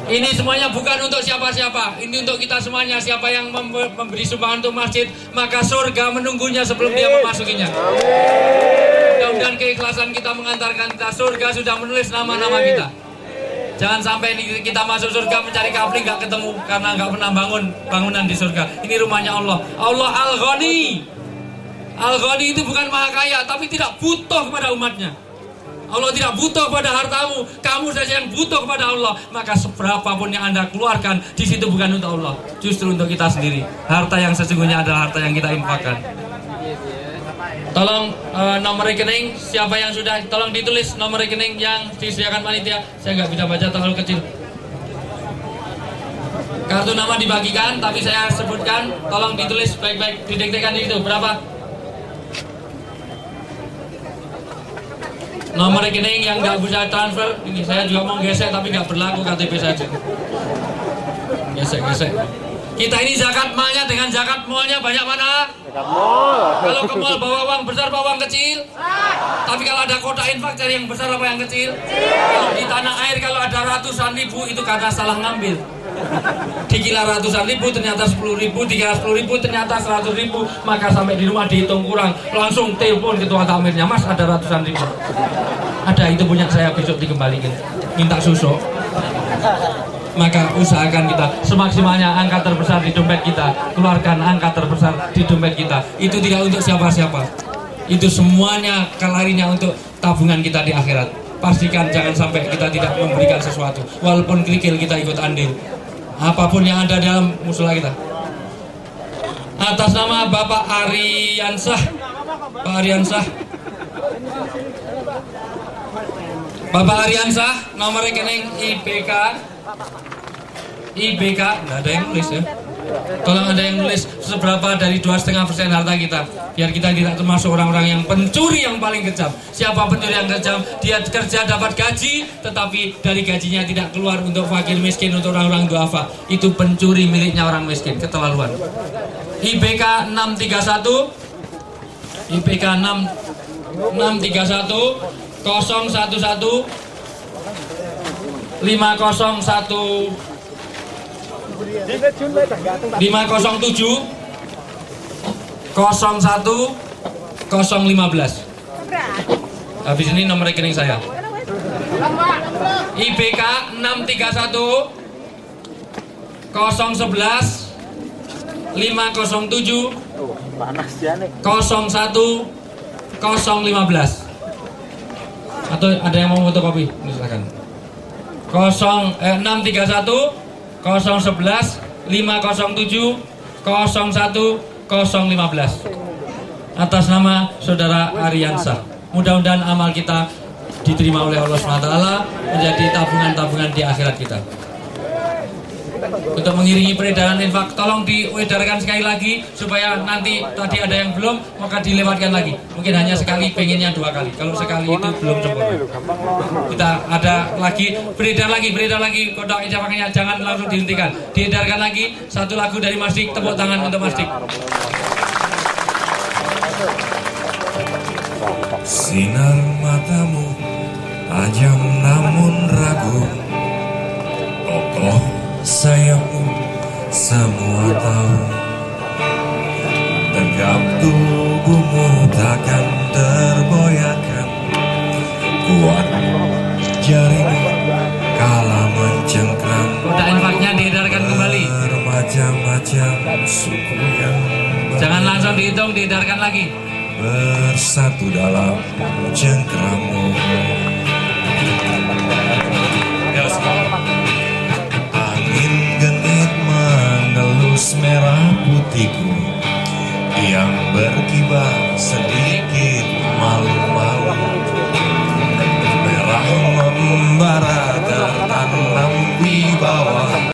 Ini semuanya bukan untuk siapa-siapa. Ini untuk kita semuanya. Siapa yang memberi sumbangan untuk masjid, maka surga menunggunya sebelum dia memasukinya. Mudah-mudahan keikhlasan kita mengantarkan kita surga sudah menulis nama-nama kita. Jangan sampai kita masuk surga mencari kafling nggak ketemu karena nggak pernah bangun bangunan di surga. Ini rumahnya Allah. Allah Al-Ghani. Al-Ghani itu bukan maha kaya, tapi tidak butuh kepada umatnya. Allah tidak butuh pada hartamu, kamu saja yang butuh kepada Allah. Maka seberapapun yang Anda keluarkan, di situ bukan untuk Allah, justru untuk kita sendiri. Harta yang sesungguhnya adalah harta yang kita infakkan. Tolong nomor rekening, siapa yang sudah, tolong ditulis nomor rekening yang disediakan panitia. Saya nggak bisa baca terlalu kecil. Kartu nama dibagikan, tapi saya sebutkan, tolong ditulis baik-baik, didektekan di situ. Berapa? Nomor rekening yang nggak bisa transfer, ini saya juga mau gesek tapi nggak berlaku KTP saja. Gesek. Kita ini zakat malnya dengan zakat malnya banyak mana? Zakat mal. Kalau ke mal bawa uang besar, bawa uang kecil. Tapi kalau ada kotak infak cari yang besar apa yang kecil? Kalau di tanah air kalau ada ratusan ribu itu karena salah ngambil. Dikira ratusan ribu ternyata 10.000, dikira 10.000 ternyata 100.000, maka sampai di rumah dihitung kurang, langsung telepon ketua tamirnya, Mas ada ratusan ribu. Ada, itu punya saya, besok dikembalikan, minta susuk. Maka usahakan kita semaksimalnya angka terbesar di dompet kita, keluarkan angka terbesar di dompet kita. Itu tidak untuk siapa-siapa, itu semuanya kalarinya untuk tabungan kita di akhirat. Pastikan jangan sampai kita tidak memberikan sesuatu, walaupun kerikil kita ikut andil. Apapun yang ada dalam musola kita. Atas nama Bapak Ariansah, Pak Ariansah, Bapak Ariansah, nomor rekening IBK, nggak ada yang nulis ya. Tolong ada yang nulis seberapa dari 2,5% harta kita, biar kita tidak termasuk orang-orang yang pencuri yang paling kejam. Siapa pencuri yang kejam? Dia kerja dapat gaji, tetapi dari gajinya tidak keluar untuk fakir miskin, untuk orang-orang duafa. Itu pencuri miliknya orang miskin, keterlaluan. IBK 631, IBK 631 011 507 507 01 015. Habis ini nomor rekening saya. IBK 631 011 507 01 015. Atau ada yang mau fotokopi? Silakan. 631 011 507 01 015. Atas nama Saudara Ariansah. Mudah-mudahan amal kita diterima oleh Allah SWT, menjadi tabungan-tabungan di akhirat kita. Untuk mengiringi peredaran infak, tolong diedarkan sekali lagi supaya nanti tadi ada yang belum, maka dilewatkan lagi. Mungkin hanya sekali, pengennya 2 kali. Kalau sekali itu belum sempurna. Kita ada lagi, beredar lagi kotak infaknya, jangan langsung dihentikan. Diedarkan lagi satu lagu dari Mas Dik, tepuk tangan untuk Mas Dik. Sinar matamu tajam namun ragu, kokoh sayapmu semua tahu, tegap tubuhmu takkan tergoyahkan, kuat jarimu kala mencengkram. Kotak infaknya diedarkan kembali. Bermacam-macam suku yang Jangan langsung dihitung, diedarkan lagi. Bersatu dalam cengkrammu. Angin genit mengelus merah putihku yang berkibar sedih